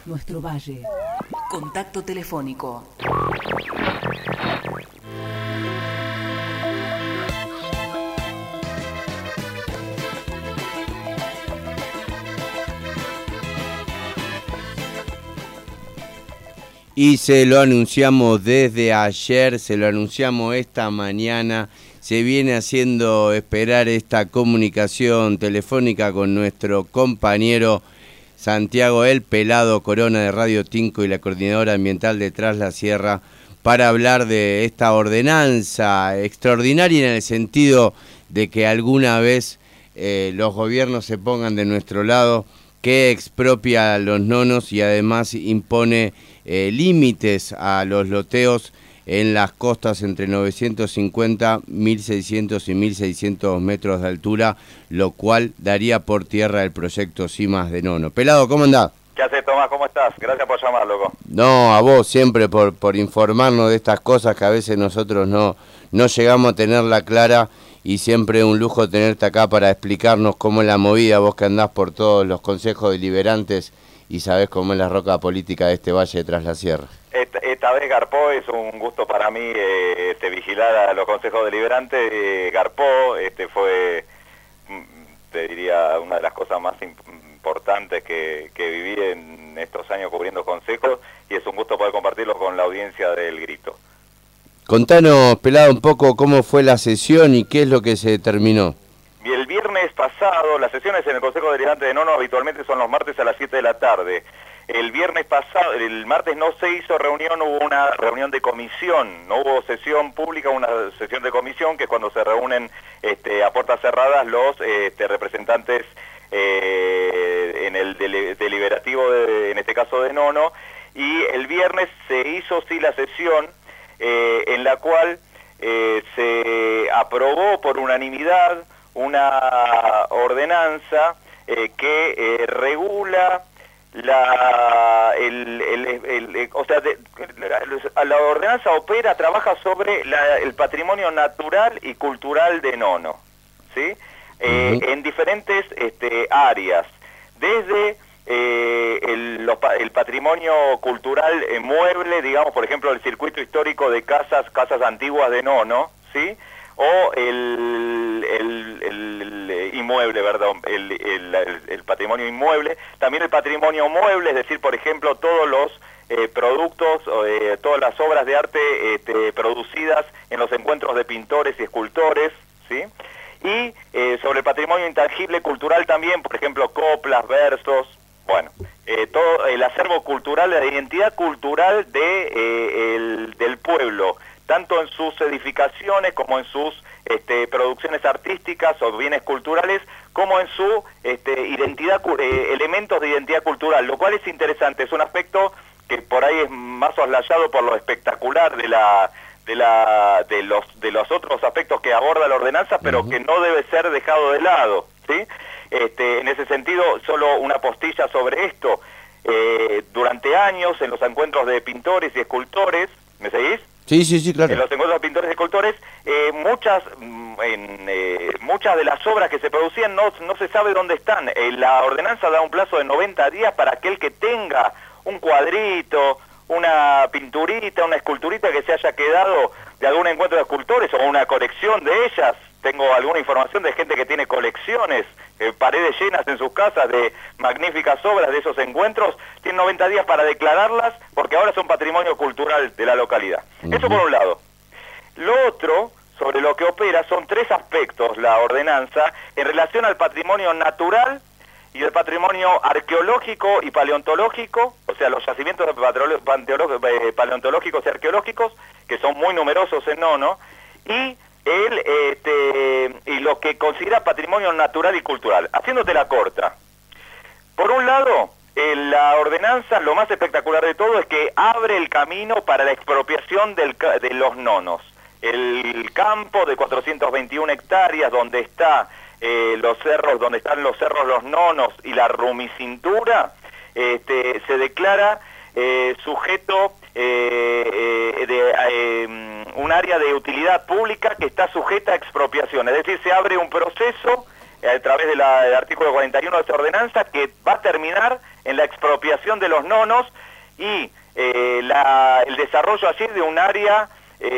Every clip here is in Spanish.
nuestro valle. Contacto telefónico. Y se lo anunciamos desde ayer, se lo anunciamos esta mañana, se viene haciendo esperar esta comunicación telefónica con nuestro compañero Santiago El Pelado Corona de Radio Tinco y la Coordinadora Ambiental de Tras la Sierra para hablar de esta ordenanza extraordinaria en el sentido de que alguna vez los gobiernos se pongan de nuestro lado, que expropia a los nonos y además impone límites a los loteos en las costas entre 950, 1600 y 1600 metros de altura, lo cual daría por tierra el proyecto Cimas de Nono. Pelado, ¿cómo andás? ¿Qué haces, Tomás? ¿Cómo estás? Gracias por llamar, loco. No, a vos siempre por informarnos de estas cosas que a veces nosotros no llegamos a tenerla clara, y siempre un lujo tenerte acá para explicarnos cómo es la movida, vos que andás por todos los consejos deliberantes y sabés cómo es la roca política de este valle de Tras la Sierra. Esta vez garpó, es un gusto para mí vigilar a los consejos deliberantes. Garpó, fue, te diría, una de las cosas más importantes que viví en estos años cubriendo consejos, y es un gusto poder compartirlo con la audiencia del Grito. Contanos, Pelado, un poco cómo fue la sesión y qué es lo que se determinó. Y el viernes pasado, las sesiones en el Consejo Deliberante de Nono habitualmente son los martes a las 7 de la tarde. El viernes pasado, el martes no se hizo reunión, hubo una reunión de comisión, no hubo sesión pública, una sesión de comisión, que es cuando se reúnen a puertas cerradas los representantes en el deliberativo, en este caso de Nono, y el viernes se hizo sí la sesión en la cual se aprobó por unanimidad una ordenanza que regula la ordenanza trabaja sobre el patrimonio natural y cultural de Nono, ¿sí? En diferentes áreas, desde el patrimonio cultural mueble, digamos, por ejemplo, el circuito histórico de casas antiguas de Nono, ¿sí? O el inmueble, perdón, el patrimonio inmueble, también el patrimonio mueble, es decir, por ejemplo, todos los productos, todas las obras de arte producidas en los encuentros de pintores y escultores, ¿sí? Y sobre el patrimonio intangible cultural también, por ejemplo, coplas, versos, bueno, todo el acervo cultural, la identidad cultural del pueblo, tanto en sus edificaciones como en sus producciones artísticas o bienes culturales, como en su identidad, elementos de identidad cultural, lo cual es interesante, es un aspecto que por ahí es más soslayado por lo espectacular de los otros aspectos que aborda la ordenanza, pero que no debe ser dejado de lado, ¿sí? En ese sentido, solo una postilla sobre esto. Durante años, en los encuentros de pintores y escultores, ¿me seguís? Sí, claro. En los encuentros de pintores y escultores, muchas de las obras que se producían no se sabe dónde están. La ordenanza da un plazo de 90 días para aquel que tenga un cuadrito, una pinturita, una esculturita que se haya quedado de algún encuentro de escultores o una colección de ellas. Tengo alguna información de gente que tiene colecciones, paredes llenas en sus casas de magníficas obras de esos encuentros. Tienen 90 días para declararlas porque ahora son patrimonio cultural de la localidad. Eso por un lado. Lo otro, sobre lo que opera, son tres aspectos la ordenanza en relación al patrimonio natural y el patrimonio arqueológico y paleontológico, o sea, los yacimientos paleontológicos y arqueológicos, que son muy numerosos en Nono, y lo que considera patrimonio natural y cultural. Haciéndotela corta. Por un lado, la ordenanza, lo más espectacular de todo es que abre el camino para la expropiación de los nonos. El campo de 421 hectáreas donde está los cerros, donde están los cerros Los Nonos y la Rumicintura, se declara sujeto un área de utilidad pública que está sujeta a expropiación. Es decir, se abre un proceso a través del artículo 41 de esta ordenanza, que va a terminar en la expropiación de los nonos y el desarrollo allí de un área,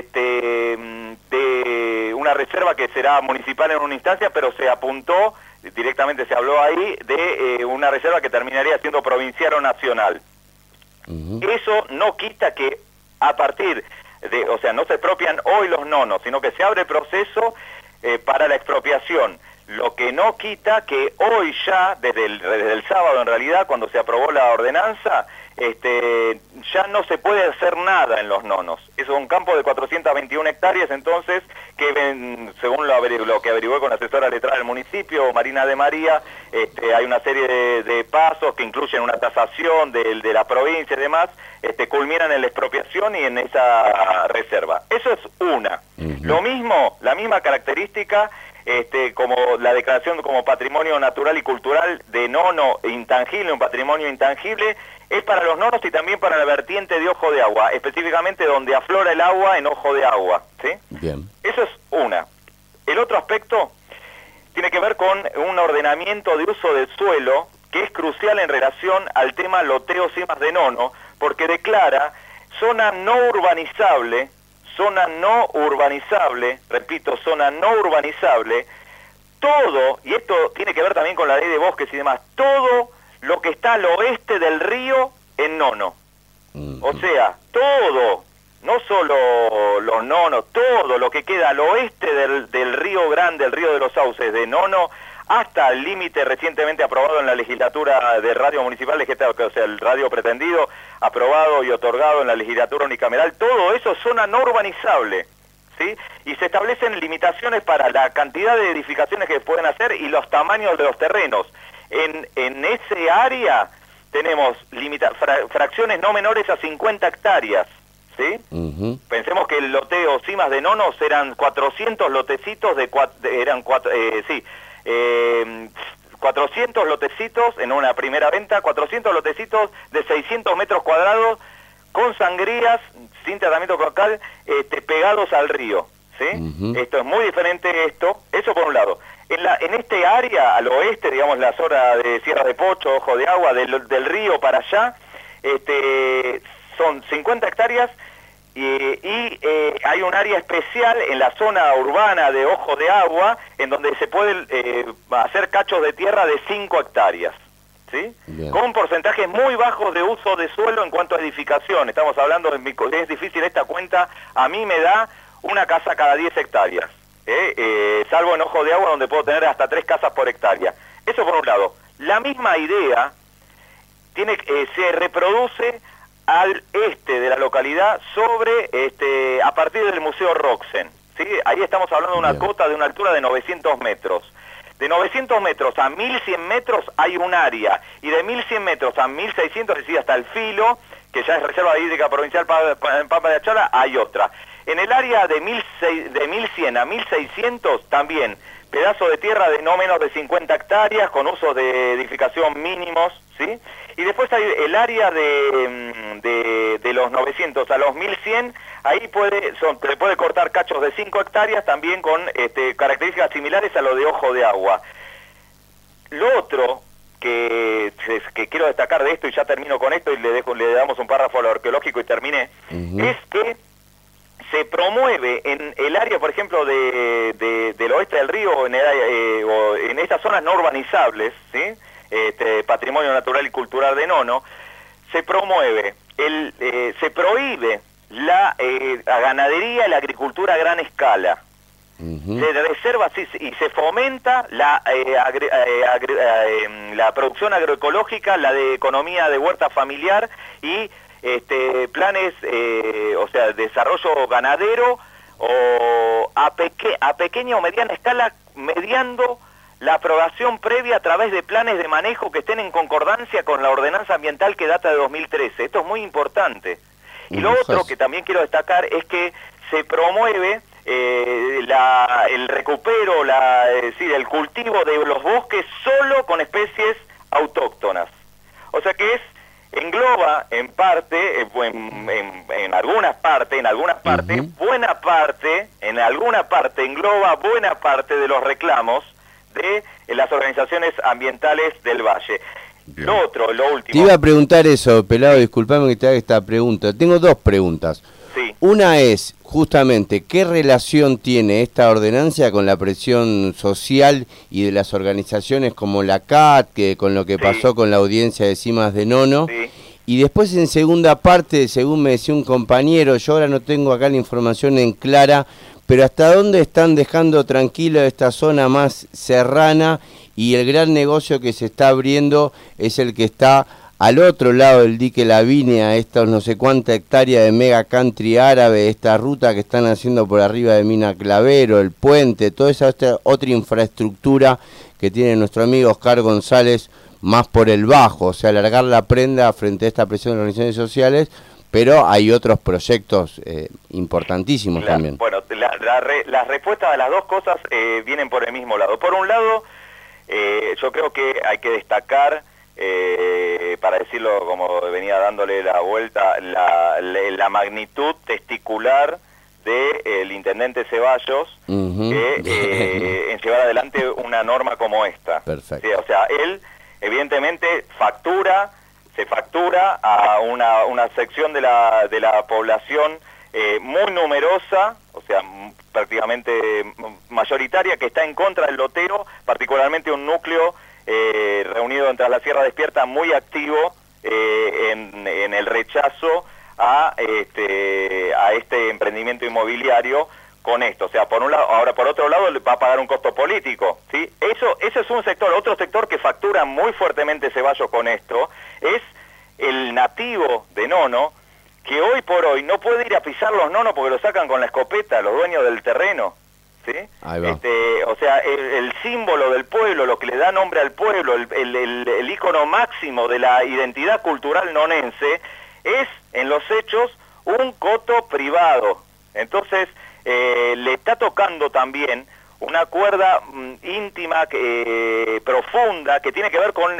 de una reserva que será municipal en una instancia, pero se apuntó, directamente se habló ahí, de una reserva que terminaría siendo provincial o nacional. Eso no quita que a partir de, o sea, no se expropian hoy los nonos, sino que se abre el proceso para la expropiación. Lo que no quita que hoy ya, desde el sábado en realidad, cuando se aprobó la ordenanza, ya no se puede hacer nada en los nonos. Es un campo de 421 hectáreas, entonces, que según lo que averigué con la asesora letrada del municipio, Marina de María, hay una serie de pasos que incluyen una tasación de la provincia y demás, culminan en la expropiación y en esa reserva. Eso es una. Lo mismo, la misma característica, como la declaración como patrimonio natural y cultural de nono intangible, un patrimonio intangible, es para los nonos y también para la vertiente de Ojo de Agua, específicamente donde aflora el agua en Ojo de Agua, ¿sí? Bien. Eso es una. El otro aspecto tiene que ver con un ordenamiento de uso del suelo que es crucial en relación al tema loteo cimas de nono, porque declara zona no urbanizable, repito, zona no urbanizable, todo, y esto tiene que ver también con la ley de bosques y demás, todo lo que está al oeste del río en nono. O sea, todo, no solo los nonos, todo lo que queda al oeste del río Grande, el río de los Sauces de Nono, hasta el límite recientemente aprobado en la legislatura de radio municipal, o sea, el radio pretendido, aprobado y otorgado en la legislatura unicameral, todo eso es zona no urbanizable, ¿sí? Y se establecen limitaciones para la cantidad de edificaciones que pueden hacer y los tamaños de los terrenos. En ese área tenemos fracciones no menores a 50 hectáreas, ¿sí? Pensemos que el loteo cimas de nonos eran 400 lotecitos 400 lotecitos en una primera venta, 400 lotecitos de 600 metros cuadrados con sangrías, sin tratamiento cloacal, pegados al río, ¿sí? Esto es muy diferente, eso por un lado. En este área, al oeste, digamos, la zona de Sierra de Pocho, Ojo de Agua, del río para allá, son 50 hectáreas y hay un área especial en la zona urbana de Ojo de Agua, en donde se pueden hacer cachos de tierra de 5 hectáreas, ¿sí? Con porcentajes muy bajos de uso de suelo en cuanto a edificación. Estamos hablando, es difícil esta cuenta, a mí me da una casa cada 10 hectáreas, salvo en Ojo de Agua, donde puedo tener hasta 3 casas por hectárea. Eso por un lado. La misma idea se reproduce al este de la localidad a partir del Museo Roxen, ¿sí? Ahí estamos hablando de una cota de una altura de 900 metros. De 900 metros a 1100 metros hay un área, y de 1100 metros a 1600, es decir, hasta el Filo, que ya es Reserva Hídrica Provincial en Pampa de Achala, hay otra. En el área de 1100 a 1600 también, pedazo de tierra de no menos de 50 hectáreas, con usos de edificación mínimos, ¿sí? Y después hay el área de los 900 a los 1100, ahí se puede cortar cachos de 5 hectáreas, también con características similares a lo de Ojo de Agua. Lo otro que quiero destacar de esto, y ya termino con esto, y le damos un párrafo a lo arqueológico y terminé, es que se promueve en el área, por ejemplo, del oeste del río, o en estas zonas no urbanizables, ¿sí? Patrimonio natural y cultural de Nono, se promueve, se prohíbe la ganadería y la agricultura a gran escala. Se reserva y se fomenta la producción agroecológica, la de economía de huerta familiar y planes, o sea, desarrollo ganadero o a pequeña o mediana escala, mediando la aprobación previa a través de planes de manejo que estén en concordancia con la ordenanza ambiental que data de 2013. Esto es muy importante. Y lo otro que también quiero destacar es que se promueve el recupero, el cultivo de los bosques solo con especies autóctonas. O sea que engloba en parte, en alguna parte, engloba buena parte de los reclamos de las organizaciones ambientales del Valle. Bien. Lo último. Te iba a preguntar eso, Pelado, disculpame que te haga esta pregunta. Tengo dos preguntas. Sí. Una es, justamente, ¿qué relación tiene esta ordenanza con la presión social y de las organizaciones como la CAT, que con lo que pasó con la audiencia de Cimas de Nono? Sí. Y después, en segunda parte, según me decía un compañero, yo ahora no tengo acá la información en clara, pero ¿hasta dónde están dejando tranquila esta zona más serrana? Y el gran negocio que se está abriendo es el que está al otro lado del dique Lavinia, estos no sé cuánta hectárea de mega country árabe, esta ruta que están haciendo por arriba de Mina Clavero, el puente, toda esa otra infraestructura que tiene nuestro amigo Oscar González más por el bajo, o sea, alargar la prenda frente a esta presión de organizaciones sociales, pero hay otros proyectos importantísimos también. Bueno, las respuestas a las dos cosas vienen por el mismo lado. Por un lado, yo creo que hay que destacar, para decirlo como venía dándole la vuelta, la magnitud testicular del intendente Ceballos en llevar adelante una norma como esta. Perfecto. Sí, o sea, él evidentemente se factura a una sección de la población muy numerosa, o sea, prácticamente mayoritaria, que está en contra del loteo, particularmente un núcleo reunido entre la Sierra Despierta muy activo en el rechazo a este emprendimiento inmobiliario con esto. O sea, por un lado, ahora por otro lado va a pagar un costo político, ¿sí? Eso es un sector. Otro sector que factura muy fuertemente Ceballos con esto es el nativo de Nono, que hoy por hoy no puede ir a pisar los nonos porque lo sacan con la escopeta los dueños del terreno, ¿sí? Ahí va. O sea, el símbolo del pueblo, lo que le da nombre al pueblo, el ícono máximo de la identidad cultural nonense, es en los hechos un coto privado. Entonces, le está tocando también una cuerda íntima, profunda, que tiene que ver con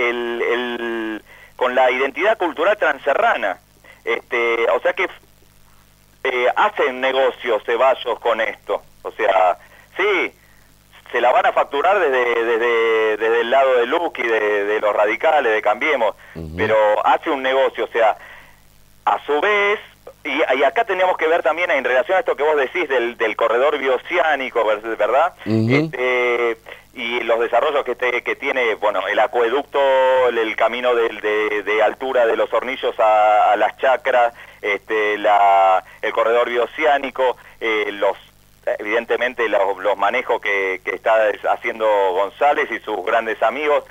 con la identidad cultural transerrana. O sea que hacen negocios Ceballos con esto. O sea, sí, se la van a facturar desde el lado de Luqui, de los radicales, de Cambiemos, pero hace un negocio. O sea, a su vez, y acá tenemos que ver también en relación a esto que vos decís del corredor bioceánico, ¿verdad? Y los desarrollos que tiene, bueno, el acueducto, el camino de altura de los Hornillos a las chacras, el corredor bioceánico, evidentemente los manejos que está haciendo González y sus grandes amigos.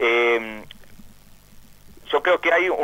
Yo creo que hay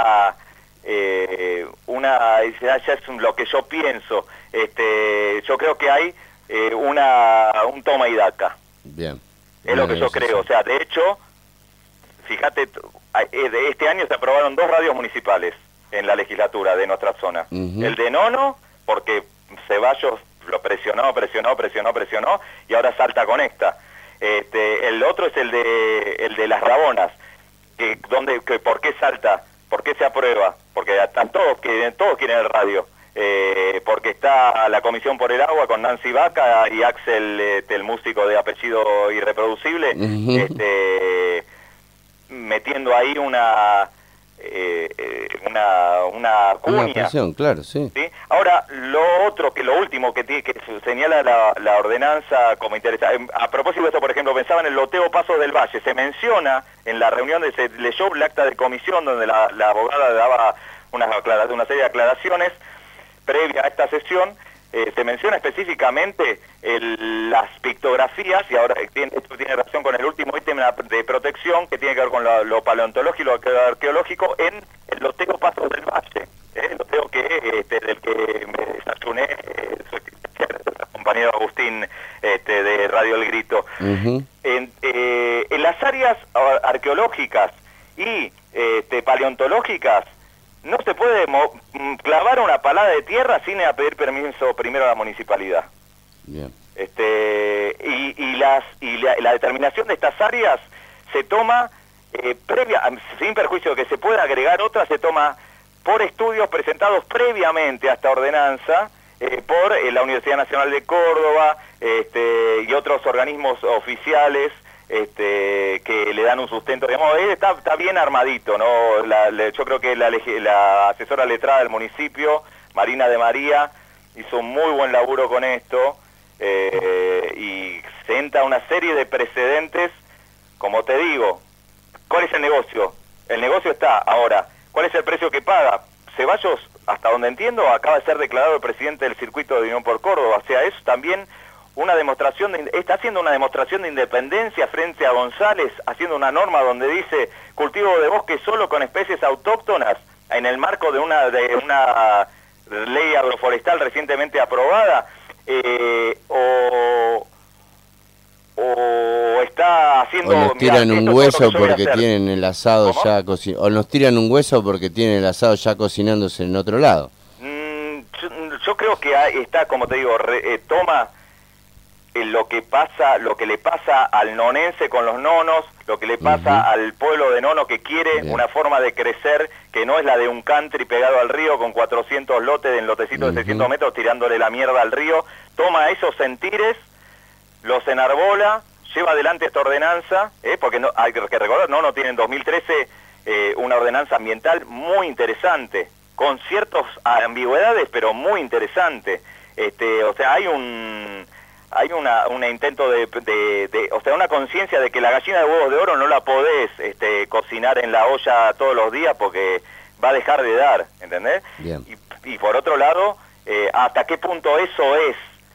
ya es lo que yo pienso, yo creo que hay un toma y daca. Bien. Es lo que yo creo. O sea, de hecho, fíjate, este año se aprobaron 2 radios municipales en la legislatura de nuestra zona. El de Nono, porque Ceballos lo presionó, y ahora salta con esta. El otro es el de Las Rabonas. ¿Por qué salta? ¿Por qué se aprueba? Porque todos quieren el radio. Porque está la Comisión por el Agua con Nancy Vaca y Axel, el músico de apellido irreproducible, metiendo ahí una cuña. Una presión, claro, sí. ¿Sí? Ahora, lo último que señala la ordenanza como interesante, a propósito de esto, por ejemplo, pensaba en el loteo Pasos del Valle. Se menciona en la reunión, se leyó el acta de comisión donde la abogada daba una serie de aclaraciones previa a esta sesión. Se menciona específicamente las pictografías, y ahora esto tiene relación con el último ítem de protección, que tiene que ver con lo paleontológico y lo arqueológico en el loteo Pasos del Valle. El loteo del que me desayuné, compañero Agustín de Radio El Grito. En las áreas arqueológicas y paleontológicas, no se puede clavar una palada de tierra sin pedir permiso primero a la municipalidad. Bien. La determinación de estas áreas se toma sin perjuicio de que se pueda agregar otra, se toma por estudios presentados previamente a esta ordenanza por la Universidad Nacional de Córdoba y otros organismos oficiales que le dan un sustento, digamos, está bien armadito, ¿no? Yo creo que la asesora letrada del municipio, Marina de María, hizo un muy buen laburo con esto y senta una serie de precedentes, como te digo. ¿Cuál es el negocio? El negocio está ahora. ¿Cuál es el precio que paga? Ceballos, hasta donde entiendo, acaba de ser declarado el presidente del circuito de Unión por Córdoba. O sea, es también una demostración, está haciendo una demostración de independencia frente a González, haciendo una norma donde dice cultivo de bosque solo con especies autóctonas, en el marco de una ley agroforestal recientemente aprobada, o está haciendo... O nos tiran un hueso porque hacer. Tienen el asado ¿Cómo? ya cocinado. O nos tiran un hueso porque tienen el asado ya cocinándose en otro lado. Yo creo que está, como te digo, toma lo que le pasa al nonense con los nonos, lo que le pasa al pueblo de Nono que quiere una forma de crecer que no es la de un country pegado al río con 400 lotes en lotecitos de 600 metros tirándole la mierda al río. Toma esos sentires, los enarbola, lleva adelante esta ordenanza, porque no, hay que recordar, Nono tiene en 2013 una ordenanza ambiental muy interesante, con ciertas ambigüedades, pero muy interesante. O sea, hay un intento o sea, una conciencia de que la gallina de huevos de oro no la podés cocinar en la olla todos los días porque va a dejar de dar, ¿entendés? Bien. Y por otro lado, hasta qué punto eso es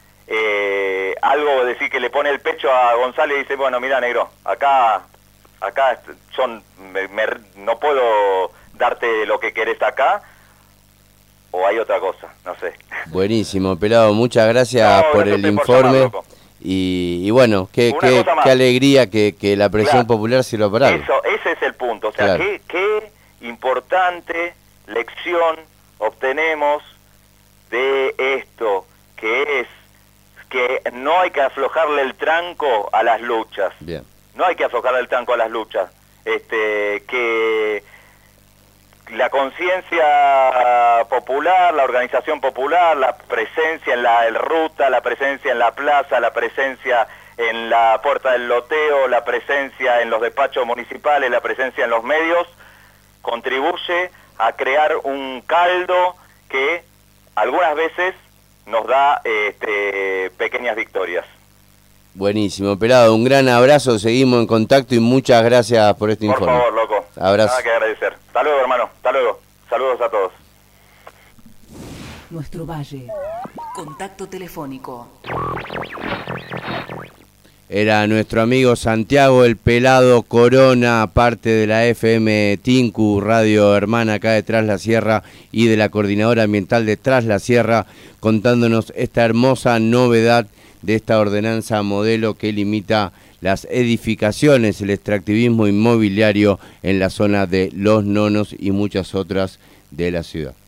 algo, decir, que le pone el pecho a González y dice, bueno, mira, negro, acá yo no puedo darte lo que querés acá, o hay otra cosa, no sé. Buenísimo, Pelado, muchas gracias por el informe. Y bueno, qué alegría que la presión popular sirva para algo. Ese es el punto, o sea, qué importante lección obtenemos de esto, que es que no hay que aflojarle el tranco a las luchas. Bien. No hay que aflojarle el tranco a las luchas. Que la conciencia popular, la organización popular, la presencia en la ruta, la presencia en la plaza, la presencia en la puerta del loteo, la presencia en los despachos municipales, la presencia en los medios, contribuye a crear un caldo que algunas veces nos da pequeñas victorias. Buenísimo, Pelado, un gran abrazo, seguimos en contacto y muchas gracias por este informe. Por favor, loco. Abrazo. Nada que agradecer. Hasta luego, hermano. Hasta luego. Saludos a todos. Nuestro Valle. Contacto telefónico. Era nuestro amigo Santiago el Pelado Corona, parte de la FM Tinku, radio hermana acá de Tras la Sierra y de la Coordinadora Ambiental de Tras la Sierra, contándonos esta hermosa novedad de esta ordenanza modelo que limita las edificaciones, el extractivismo inmobiliario en la zona de Los Nonos y muchas otras de la ciudad.